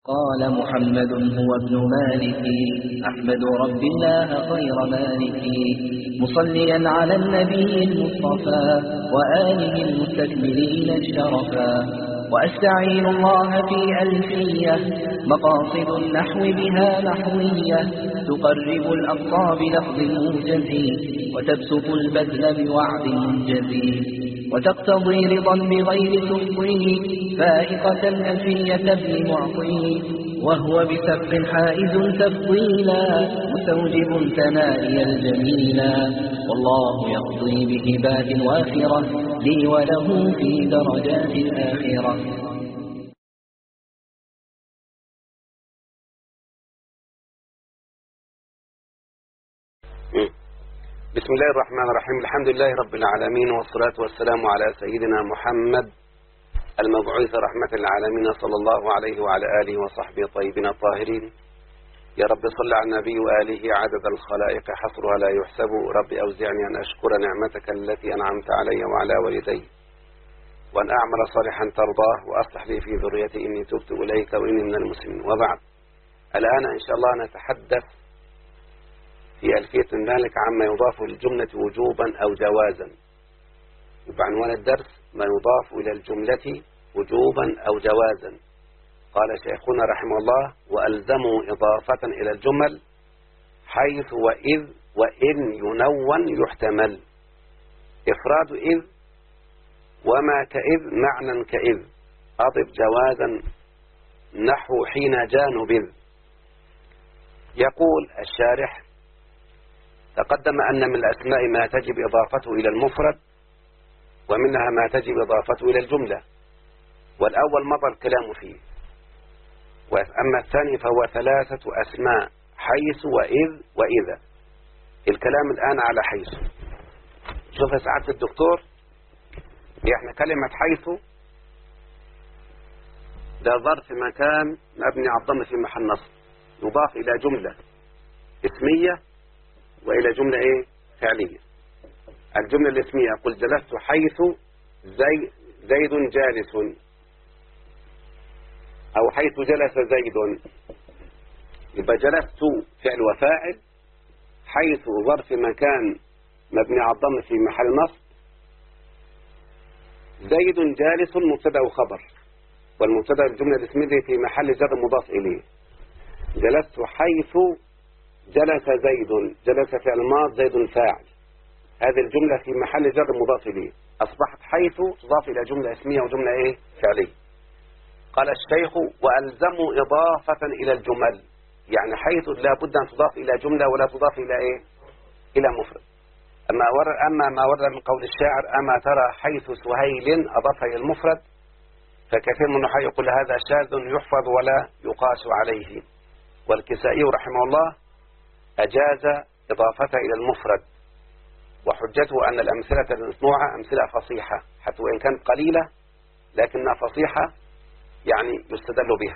قال محمد هو ابن مالك أحمد رب الله خير مالك مصليا على النبي المصطفى وآله المستكملين الشرفا وأستعين الله في ألفية مقاصد النحو بها نحوية تقرب الأقصى بلفظ موجز وتبسط البذل بوعد منجز وتقتضي رضا بغير تفضيل فائقة ألفية ابن معطي وهو بسبق حائز تفضيلا مستوجب ثنائي الجميلا والله يقضي بهبات وافرة لي وله في درجات الآخرة. بسم الله الرحمن الرحيم. الحمد لله رب العالمين والصلاة والسلام على سيدنا محمد المبعوث رحمة العالمين صلى الله عليه وعلى آله وصحبه الطيبين الطاهرين. يا رب صل على النبي وآله عدد الخلائق حصرها لا يحسب. رب أوزعني أن أشكر نعمتك التي أنعمت علي وعلى والدي وأن أعمل صالحا ترضاه وأصلح لي في ذريتي إني تبت إليك وإني من المسلمين. وبعد، الآن إن شاء الله نتحدث في ألفية مالك عما يضاف للجملة وجوبا أو جوازا. بعنوان الدرس ما يضاف إلى الجملة وجوبا أو جوازا. قال شيخنا رحمه الله: وألزموا إضافة إلى الجمل حيث وإذ وإن ينون يحتمل. إفراد إذ وما كإذ معنى كإذ أضف جوازا نحو حين جاء نبذ. يقول الشارح: تقدم أن من الأسماء ما تجب إضافته إلى المفرد ومنها ما تجب إضافته إلى الجملة، والأول مضى الكلام فيه، وأما الثاني فهو ثلاثة أسماء: حيث وإذ وإذا. الكلام الآن على حيث. شوف يا سعادة الدكتور، إحنا كلمة حيث ده ظرف مكان مبني على الضم في محل نصب يضاف إلى جملة اسمية وإلى جملة فعلية. الجملة الاسمية: قل جلست حيث زيد جالس، أو حيث جلس زيد. يبقى جلست فعل وفاعل، حيث ظرف مكان مبني على الضم في محل نصب، زيد جالس مبتدأ وخبر، والمبتدأ الجملة الاسمية في محل جر مضاف إليه. جلست حيث جلس زيد، جلس فعل ماض، زيد فاعل. هذه الجملة في محل جر مضاف إليه. أصبحت حيث تضاف إلى جملة اسمية وجملة فعلية. قال الشيخ: وألزموا إضافة إلى الجمل، يعني حيث لا بد أن تضاف إلى جملة ولا تضاف إلى إلى مفرد. أما ما ورد من قول الشاعر: أما ترى حيث سهيل أضاف إلى المفرد، فكثير من النحاة يقول هذا شاذ يحفظ ولا يقاس عليه. والكسائي رحمه الله أجاز إضافتها إلى المفرد، وحجته أن الأمثلة المصنوعة أمثلة فصيحة، حتى وإن كانت قليلة لكنها فصيحة يعني يستدل بها.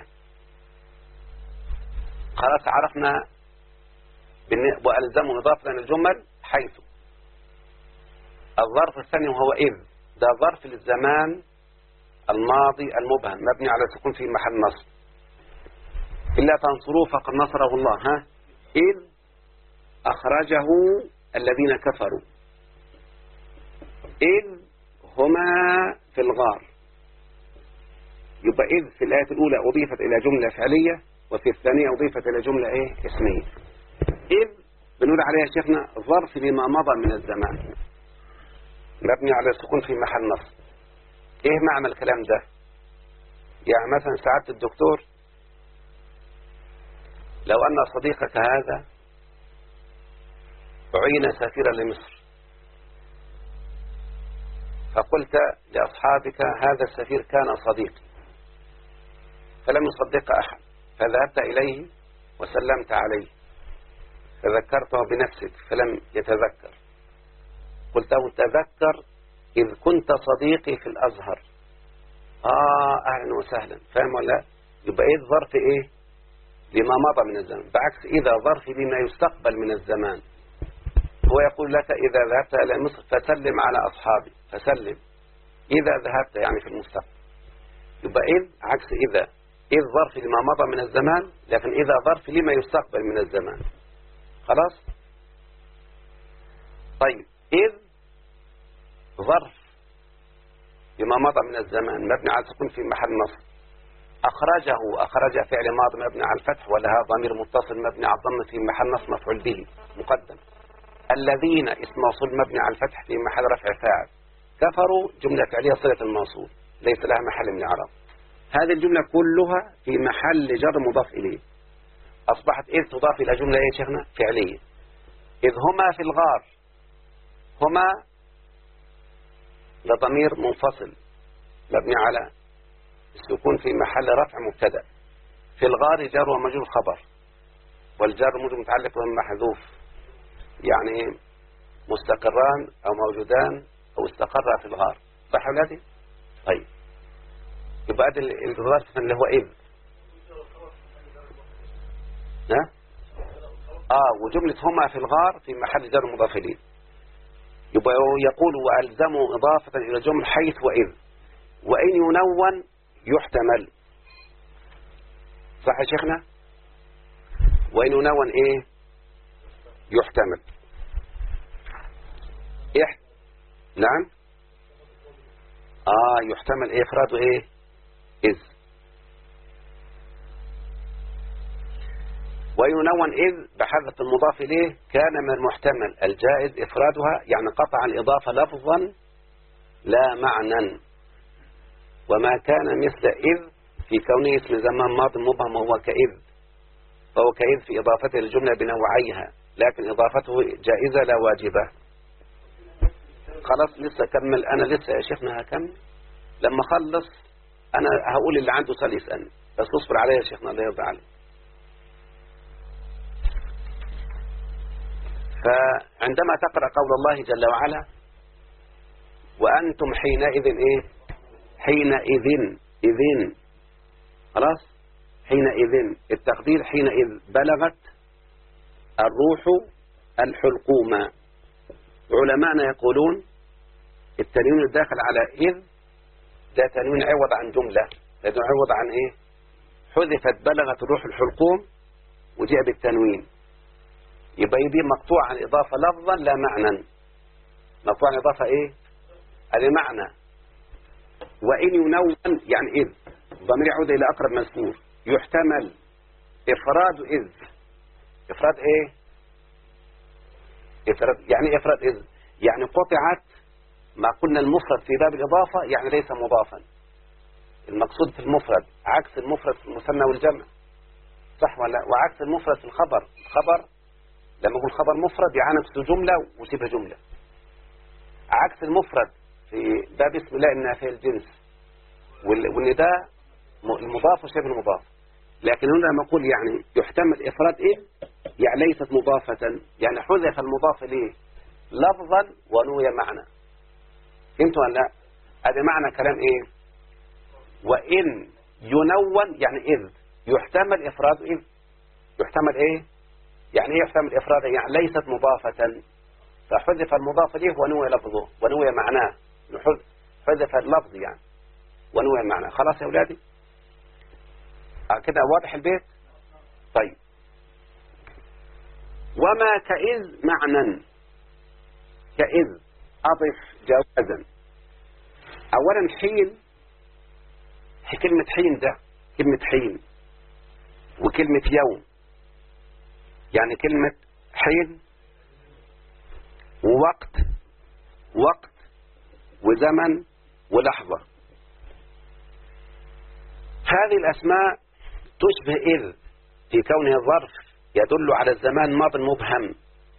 خلاص عرفنا. وألزموا إضافة إلى الجمل حيث. الظرف الثاني وهو إذ، ده ظرف للزمان الماضي المبهم مبني على السكون في محل نصب. إلا تنصروه فقد نصره الله، إذ أخرجه الذين كفروا، إذ هما في الغار. يبقى إذ في الآية الأولى أضيفت إلى جملة فعلية، وفي الثانية أضيفت إلى جملة اسمية. إذ بنقول عليها شيخنا ظرف لما مضى من الزمان مبني على السكون في محل نصب. إيه معنى الكلام ده؟ يعني مثلا سعادة الدكتور، لو أن صديقك هذا عين سفيرا لمصر، فقلت لأصحابك هذا السفير كان صديقي، فلم يصدق أحد، فذهبت إليه وسلمت عليه، فذكرته بنفسك فلم يتذكر، قلت له تذكر إذ كنت صديقي في الأزهر. أهلا وسهلا. فاهم ولا؟ يبقى إذ ظرف لما مضى من الزمان، بعكس إذا ظرف لما يستقبل من الزمان. هو يقول لك إذا ذهبت إلى مصر فسلم على أصحابي، فسلم إذا ذهبت يعني في المستقبل. يبقى إذ عكس إذا. إذ ظرف لما مضى من الزمان، لكن إذا ظرف لما يستقبل من الزمان. خلاص؟ طيب إذ ظرف لما مضى من الزمان مبني على السكون في محل نصب. أخرج فعل ماضي مبني على الفتح، ولها ضمير متصل مبني على الضم في محل نصب مفعول به مقدم. الذين اسم موصول مبني على الفتح في محل رفع فاعل. كفروا جملة فعلية صلة الموصول ليس لها محل من الإعراب. هذه الجملة كلها في محل جر مضاف إليه. أصبحت إذ تضاف إلى جملة إيه شيخنا؟ فعلية. إذ هما في الغار، هما لضمير منفصل مبني على السكون في محل رفع مبتدأ. في الغار جار ومجرور خبر، والجار متعلق بمحذوف، يعني مستقران أو موجودان أو استقر في الغار. صح ولادي؟ طيب يبقى الظرف اللي هو إذ وجملة هما في الغار في محل جر مضاف إليه. يبقى يقول وألزموا إضافة إلى جمل حيث وإذ، وإن ينون يحتمل. صح يا شيخنا؟ وإن ينون إيه؟ يحتمل. نعم. يحتمل إيه؟ إفراده إيه؟ إذ. وينون إذ بحذف المضاف إليه كان من المحتمل الجائز إفرادها، يعني قطع الإضافة لفظا لا معنى. وما كان مثل إذ في كونه اسم زمان ماض مبهم وهو كإذ، فهو كإذ في إضافته للجملة بنوعيها، لكن إضافته جائزة لا واجبة. خلاص لسه كمل، أنا لسه يا شيخنا هكمل. لما خلص أنا هقول اللي عنده سؤال يسألني، بس اصبر عليا يا شيخنا الله يرضى عليك. فعندما تقرأ قول الله جل وعلا وأنتم حينئذ إيه؟ حينئذ إذن. خلاص؟ حينئذ التقدير حينئذ بلغت الروح الحلقوم. علماءنا يقولون التنوين الداخل على إذ ده تنوين عوض عن جملة، لأنه عوض عن إيه؟ حذفت بلغت الروح الحلقوم وجاء بالتنوين، يبقى دي مقطوع عن إضافة لفظا لا معنى. مقطوع عن إضافة إيه؟ المعنى. وإن ينون يعني إذ ضمير يعود إلى أقرب مذكور، يحتمل إفراد إذ. إفراد إيه؟ إفراد يعني إفراد إذ يعني قطعت ما قلنا المفرد في باب الإضافة، يعني ليس مضافا. المقصود في المفرد عكس المفرد في المثنى والجمع، صح ولا؟ وعكس المفرد في الخبر. الخبر لما يقول خبر مفرد يعني نفس جملة وشبه جملة، عكس المفرد في باب اسم الله النافع الجنس والنداء المضاف وشبه المضاف. لكن هنا لما يقول يعني يحتمل إفراد إيه يعني ليست مضافة، يعني حذف المضاف إليه لفظا ونوي معنى. فهمتوا ولا لا؟ هذا معنى كلام إيه؟ وإن ينون يعني إذ يحتمل إفراد إذ. يحتمل إيه؟ يعني إيه يحتمل إفراد؟ يعني ليست مضافة، فحذف المضاف إليه ونوي لفظه ونوي معناه. حذف اللفظ يعني ونوي معناه. خلاص يا أولادي كده واضح البيت؟ طيب وما كإذ معنى. كإذ أضف جوازا. أولا حين، كلمة حين ده كلمة حين وكلمة يوم، يعني كلمة حين ووقت، وقت وزمن ولحظة. هذه الأسماء تشبه إذ في كونها ظرف يدل على الزمان ماض مبهم.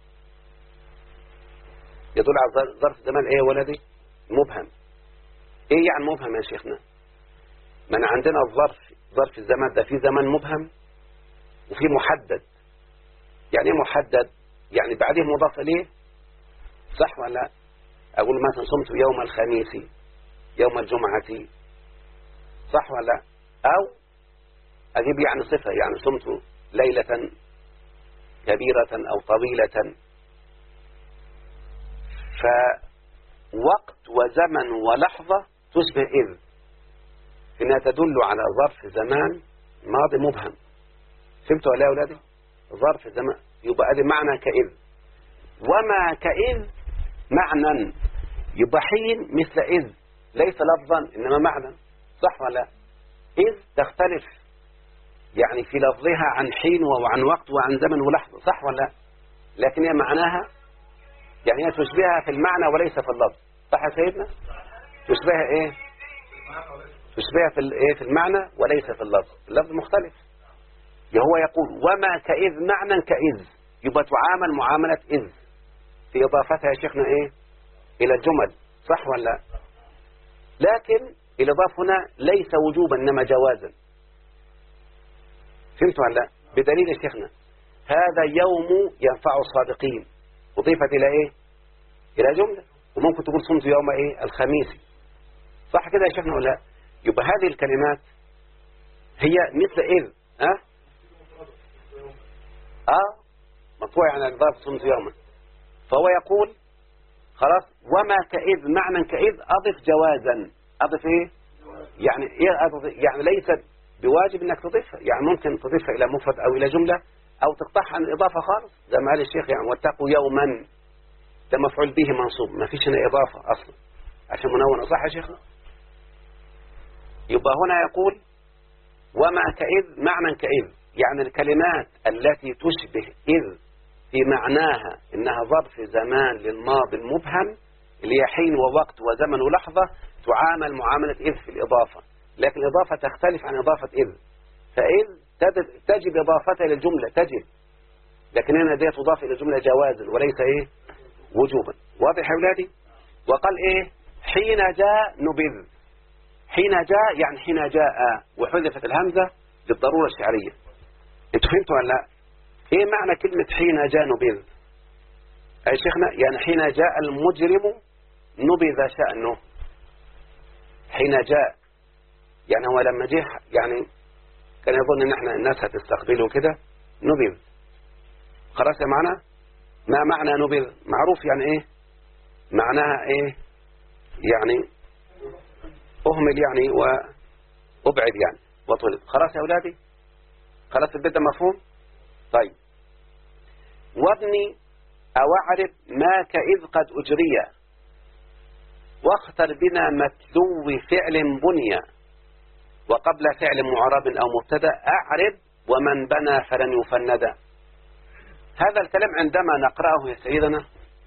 يدل على ظرف زمان إيه ولدي؟ مبهم. إيه يعني مبهم يا شيخنا؟ من عندنا ظرف الزمان ده في زمان مبهم وفي محدد. يعني إيه محدد؟ يعني بعديه مضاف إليه، صح ولا؟ أقول مثلا صمت يوم الخميس، يوم الجمعة، صح ولا؟ أو أجيب يعني صفة، يعني صمت ليلة كبيرة أو طويلة. فوقت وزمن ولحظة تشبه إذ، إنها تدل على ظرف زمان ماضي مبهم. فهمتوا ولا يا أولادي؟ ظرف زمان يبقى ادي معنى كإذ. وما كإذ معنى، يبقى حين مثل إذ ليس لفظا إنما معنى، صح ولا لا؟ إذ تختلف يعني في لفظها عن حين وعن وقت وعن زمن ولحظة، صح ولا لا؟ لكن هي معناها يعني هي تشبهها في المعنى وليس في اللفظ، صح يا سيدنا؟ تشبهها ايه؟ تشبهها في الايه؟ في المعنى وليس في اللفظ. اللفظ مختلف. هو يقول وما كإذ معنى كإذ، يبقى تعامل معاملة إذ في إضافتها يا شيخنا ايه؟ إلى الجمل، صح ولا لا؟ لكن الإضافة هنا ليس وجوبا إنما جوازا. فهمتوا ولا لا؟ بدليل يا شيخنا هذا يوم ينفع الصادقين أضيفت إلى إيه؟ إلى جملة. وممكن تقول صمت يوم إيه؟ الخميس، صح كده يا شيخنا ولا لا؟ يبقى هذه الكلمات هي مثل إذ مطوع عن الإضافة صمت يوما. فهو يقول خلاص وما كإذ معنى كإذ أضف جوازا. أضف إيه؟ يعني إيه أضف؟ يعني ليست بواجب إنك تضيفها، يعني ممكن تضيفها إلى مفرد أو إلى جملة أو تقطعها عن الإضافة خالص زي ما قال الشيخ يعني واتقوا يوما، ده مفعول به منصوب ما فيش هنا إضافة أصلا عشان منونة، صح يا شيخنا؟ يبقى هنا يقول وما كإذ معنى كإذ، يعني الكلمات التي تشبه إذ في معناها إنها ظرف زمان للماضي المبهم اللي هي حين ووقت وزمن ولحظة تعامل معاملة إذ في الإضافة، لكن الإضافة تختلف عن إضافة إذ. فإذ تجب إضافتها إلى الجملة تجب، لكن هنا دي تضاف إلى الجملة جوازا وليس إيه؟ وجوبا. واضح يا أولادي؟ وقال إيه؟ حين جاء نبذ. حين جاء يعني حين جاء وحذفت الهمزة للضرورة الشعرية. انتوا فهمتوا ولا لا؟ ايه معنى كلمة حين جاء نبذ؟ يا شيخنا يعني حين جاء المجرم نبذ شأنه. حين جاء يعني هو لما جه يعني كان يظن ان احنا الناس هتستقبله كده نبذ. خلاص يا معنا ما معنى نبذ؟ معروف يعني ايه؟ معناها ايه؟ يعني اهمل يعني وابعد يعني وطلب. خلاص يا اولادي؟ خلاص البيت ده مفهوم؟ طيب وابني أو أعرب ما كإذ قد أجري واختر بنا متلو فعل بني وقبل فعل معرب أو مبتدا أعرب ومن بنى فلن يفند. هذا الكلام عندما نقرأه يا سيدنا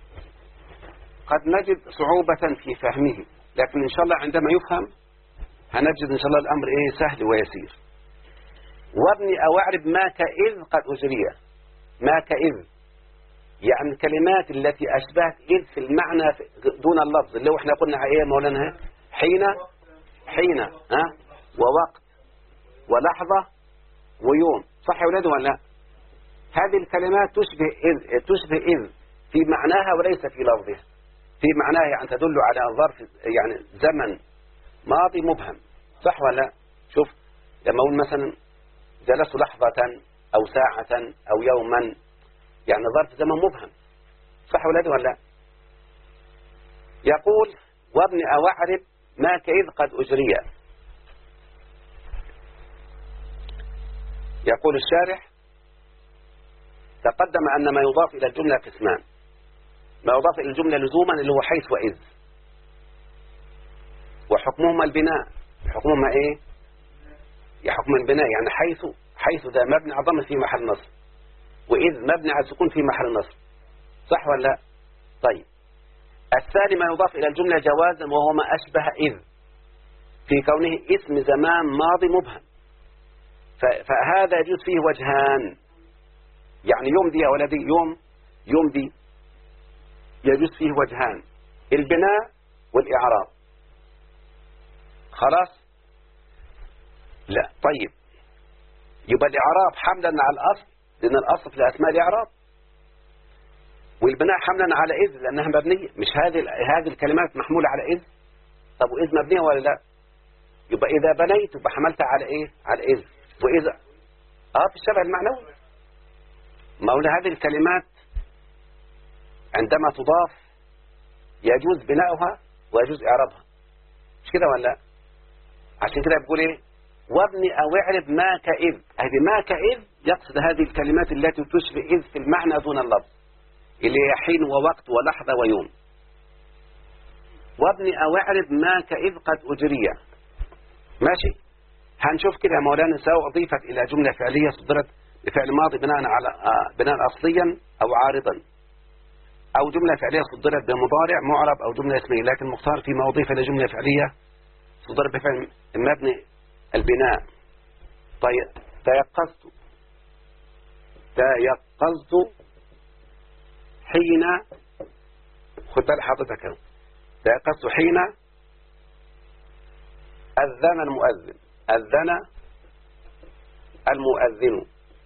قد نجد صعوبة في فهمه، لكن إن شاء الله عندما يفهم هنجد إن شاء الله الأمر إيه؟ سهل ويسير. وابني أو أعرب ما كإذ قد أجري. ما كإذ يعني الكلمات التي أشبهت إذ في المعنى دون اللفظ، اللي هو احنا قلنا إيه مولانا؟ حين ووقت ولحظة ويوم، صح يا أولاد ولا لا؟ هذه الكلمات تشبه إذ في معناها وليس في لفظها. في معناها يعني تدل على ظرف يعني زمن ماضي مبهم، صح ولا لا؟ شوف لما أقول مثلا جلست لحظة أو ساعة أو يوما يعني ظرف زمن مبهم، صح ولادي ولا لا؟ يقول وابن أو أعرب ما كإذ قد أجري. يقول الشارح تقدم أن ما يضاف إلى الجملة قسمان. ما يضاف إلى الجملة لزوما اللي هو حيث وإذ، وحكمهما البناء. حكمهما إيه؟ يحكم البناء يعني حيث ده مبني على ضم في محل نصب، وإذ مبني على السكون في محل نصب، صح ولا لا؟ طيب الثاني ما يضاف إلى الجملة جوازا وهو ما أشبه إذ في كونه اسم زمان ماضي مبهم، فهذا يجوز فيه وجهان. يعني يمضي يا ولدي يمضي يجوز فيه وجهان، البناء والإعراب. خلاص؟ لا طيب يبقى الإعراب حملا على الأصل لأن الأصل في الأسماء الإعراب، والبناء حملا على إذ لأنها مبنية. مش هذه الكلمات محمولة على إذ؟ طب وإذ مبنية ولا لا؟ يبقى إذا بنيت يبقى حملتها على إيه؟ على إذ. وإذا في الشبه المعنوي. ما هو هذه الكلمات عندما تضاف يجوز بناؤها ويجوز إعرابها، مش كده ولا لا؟ عشان كده بيقول إيه؟ وابني أو اعرب ما كإذ. هذه ما كإذ يقصد هذه الكلمات التي تشبه إذ في المعنى دون اللفظ، اللي هي حين ووقت ولحظة ويوم. وابني أو اعرب ما كإذ قد أجري. ماشي، هنشوف كده يا مولانا، سواء أضيفت إلى جملة فعلية صدرت بفعل ماضي بناء على بناء أصليا أو عارضا، أو جملة فعلية صدرت بمضارع معرب أو جملة اسمية، لكن مختار فيما أضيف إلى جملة فعلية صدرت بفعل مبني البناء. طيب، تيقظت حين، خد بالك حضرتك اهو، تيقظت حين أذن المؤذن. أذن المؤذن.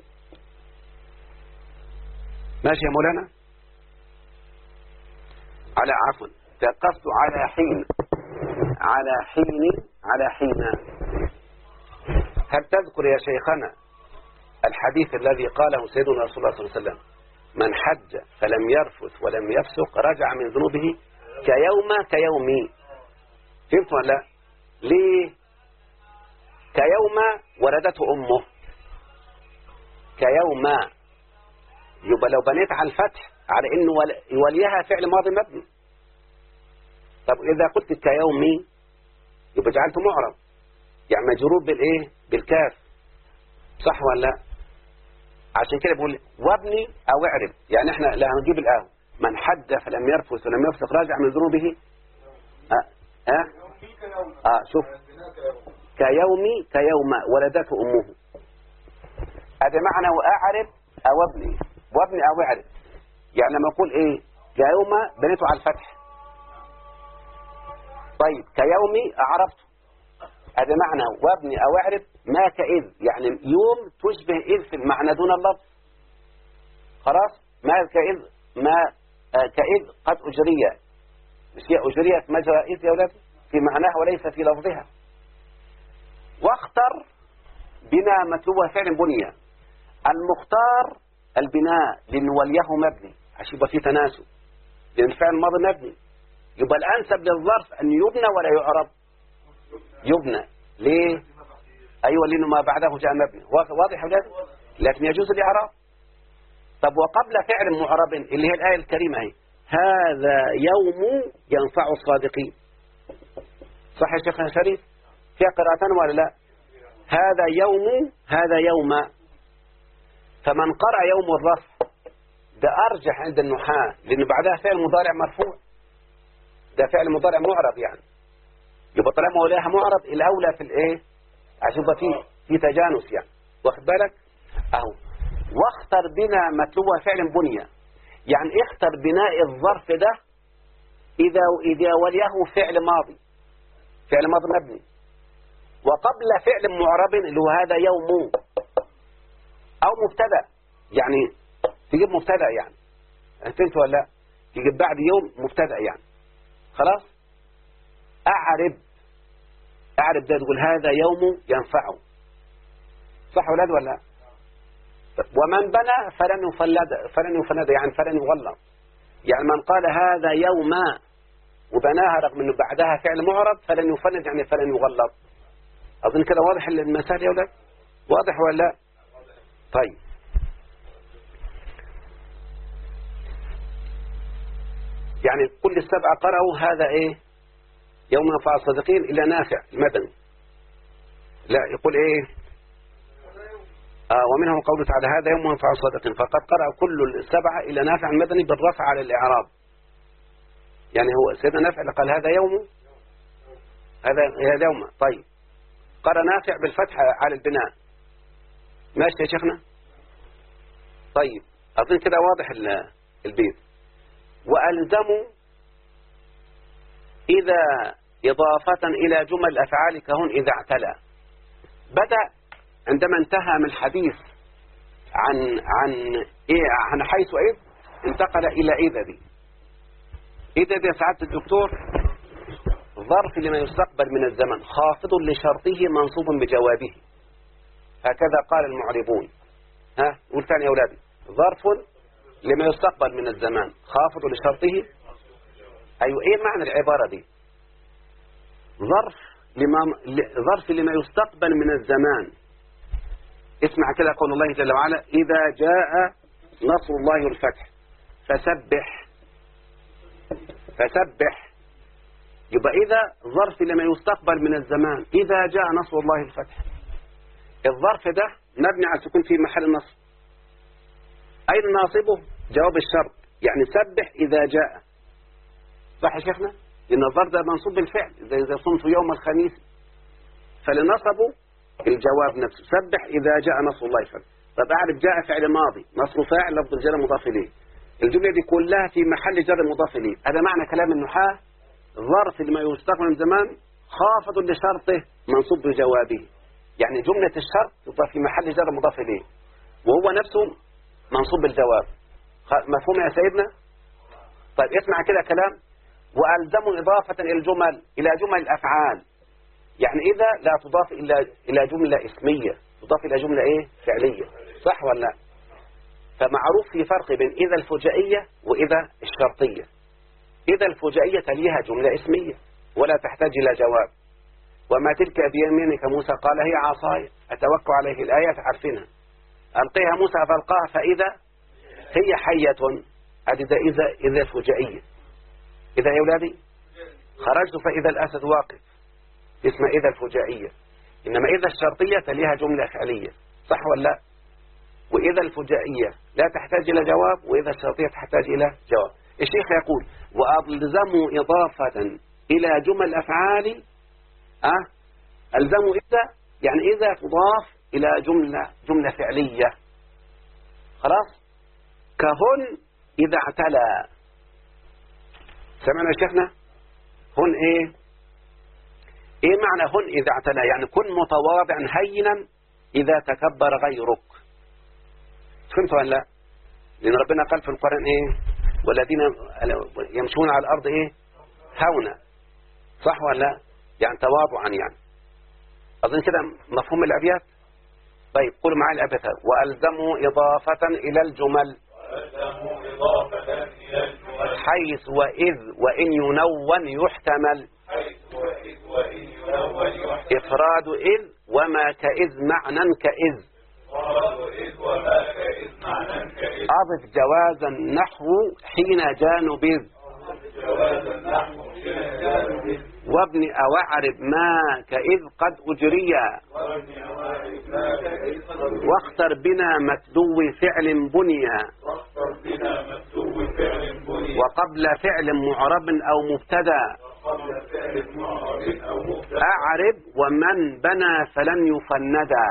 ماشي يا مولانا؟ على عفوا، تيقظت على حين، على حين. هل تذكر يا شيخنا الحديث الذي قاله سيدنا رسول الله صلى الله عليه وسلم: من حج فلم يرفث ولم يفسق رجع من ذنوبه كيومي. فهمت ولا لا؟ ليه كيوم ولدته أمه؟ كيوم يبقى لو بنيت على الفتح على إنه يوليها فعل ماضي مبني. طب إذا قلت كيومي يبقى جعلته معرب، يعني مجرور بالإيه؟ بالكاف، صح ولا لا؟ عشان كده بقول وابني أو اعرب، يعني احنا لا هنجيب الآن من حج فلم يرفث ولم يفسق راجع من ذنوبه. شوف، كيوم ولدته أمه، هذا معنى وأعرب أو ابني، وابني أو اعرب. يعني لما أقول إيه كيوم بنيته على الفتح، طيب كيومي أعرفته، هذا معنى وابني أو اعرب ما كإذ، يعني يوم تشبه إذ في المعنى دون اللفظ. خلاص، ما كإذ، ما كإذ قد أجري، مش هي أجريت مجرى إذ يا أولاد في معناها وليس في لفظها. واختر بناء متلوه فعل بنية. المختار البناء لأن وليه مبني عشان يبقى فيه تناسب، لأن الفعل الماضي مبني، يبقى الأنسب للظرف أن يبنى ولا يعرب؟ يبنى. ليه؟ أيوة، لأنه ما بعده جاء مبني. واضح يا أولاد؟ لكن يجوز الإعراب. طب وقبل فعل معرب اللي هي الآية الكريمة هي هذا يوم ينفع الصادقين. صح يا شيخنا شريف؟ فيها قراءتان ولا لا؟ هذا يوم. فمن قرأ يوم الرفع ده أرجح عند النحاة، لأنه بعدها فعل مضارع مرفوع، ده فعل مضارع معرب، يعني يبقى طالما ولاها معرب الأولى في الإيه؟ عشان يبقى في تجانس، يعني واخد بالك؟ أهو واختر بنا متلوه فعل بنية، يعني اختر بناء الظرف ده إذا وليه فعل ماضي مبني، وقبل فعل معرب اللي هو هذا يوم، أو مبتدأ، يعني تجيب مبتدأ، يعني فهمت ولا لا؟ تجيب بعد يوم مبتدأ، يعني خلاص. أعرب ده تقول هذا يوم ينفعه، صح ولاد ولا لا؟ ومن بنى فلن يفند، يعني فلن يغلط. يعني من قال هذا يوم وبناها رغم انه بعدها فعل معرب فلن يفند، يعني فلن يغلط. اظن كده واضح المثال يا ولاد؟ واضح ولا لا؟ طيب، يعني كل السبعة قرأوا هذا ايه يوم ينفع الصادقين إلى نافع المدني. لا يقول ايه ومنهم قوله تعالى هذا يوم ينفع الصادقين، فقد قرأ كل السبعة إلى نافع المدني بالرفع على الإعراب. يعني هو سيدنا نافع اللي قال هذا يوم، هذا يوم. طيب قرأ نافع بالفتح على البناء. ماشي يا شيخنا؟ طيب أظن كده واضح البيت. وألزموا إذا إضافة إلى جمل أفعال كهون إذا اعتلى. بدأ عندما انتهى من الحديث عن حيث إذ انتقل إلى إذا دي. إذا دي سعادة الدكتور ظرف لما يستقبل من الزمن خافض لشرطه منصوب بجوابه، هكذا قال المعربون. قول ثاني يا أولادي. ظرف لما يستقبل من الزمان خافض لشرطه. أيوة، إيه معنى العبارة دي؟ ظرف ظرف لما يستقبل من الزمان. اسمع كده قول الله جل وعلا: إذا جاء نصر الله والفتح فسبح. يبقى إذا ظرف لما يستقبل من الزمان. إذا جاء نصر الله والفتح، الظرف ده مبني على السكون في محل النصب. أين ناصبه؟ جواب الشرط، يعني سبح إذا جاء. صح يا شيخنا؟ لأن الظرف ده منصوب بالفعل، إذا صمت يوم الخميس، فلنصبه الجواب نفسه: سبح إذا جاء نصر الله والفتح. طب أعرف جاء فعل ماضي، نصر فاعل، لفظ الجر مضاف إليه. الجملة دي كلها في محل جر مضاف إليه. هذا معنى كلام النحاة: ظرف لما يستقبل من زمان خافض لشرطه منصوب بجوابه. يعني جملة الشرط تضاف في محل جر مضاف إليه، وهو نفسه منصوب بالجواب. مفهوم يا سيدنا؟ طيب اسمع كده كلام: وألزموا إضافة إلى جمل الأفعال. يعني إذا لا تضاف إلى جملة اسمية، تضاف إلى جملة إيه؟ فعلية. صح ولا لا؟ فمعروف في فرق بين إذا الفجائية وإذا الشرطية. إذا الفجائية تليها جملة اسمية ولا تحتاج إلى جواب. وما تلك بيمينك موسى قال هي عصاي أتوكل عليه، الآيات عارفينها. ألقيها موسى فألقاها فإذا هي حية. إذا فجائية. إذا يا أولادي خرجت فإذا الأسد واقف، اسمها إذا الفجائية. إنما إذا الشرطية تليها جملة فعلية. صح ولا لا؟ وإذا الفجائية لا تحتاج إلى جواب، وإذا الشرطية تحتاج إلى جواب. الشيخ يقول: وألزموا إضافة إلى جمل أفعال. ألزموا إذا يعني إذا تضاف إلى جملة فعلية. خلاص؟ كهن إذا اعتلى. سمعنا يا شيخنا؟ هن إيه معنى هن إذا اعتلى؟ يعني كن متواضعا هينا إذا تكبر غيرك. فهمت ولا لا؟ لأن ربنا قال في القرآن والذين يمشون على الأرض هونا. صح ولا لا؟ يعني تواضعا. يعني أظن كده مفهوم الأبيات. طيب قولوا معي الأبيات: وألزموا إضافة إلى الجمل حيث وإذ وإن ينون يحتمل. إفراد إذ وما كإذ معنى كإذ. أضف جوازا نحو حين جانبذ. وابن أو أعرب ما كإذ قد أجريا. واختر بنا متلو فعل بنيا. وقبل فعل معرب أو مبتدا. أعرب ومن بنى فلن يفندا.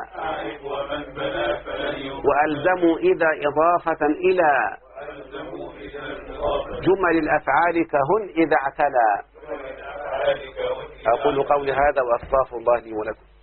وألزموا إذا إضافة إلى جمل الأفعال كهن إذا اعتلى. أقول قولي هذا وأستغفر الله لي ولكم.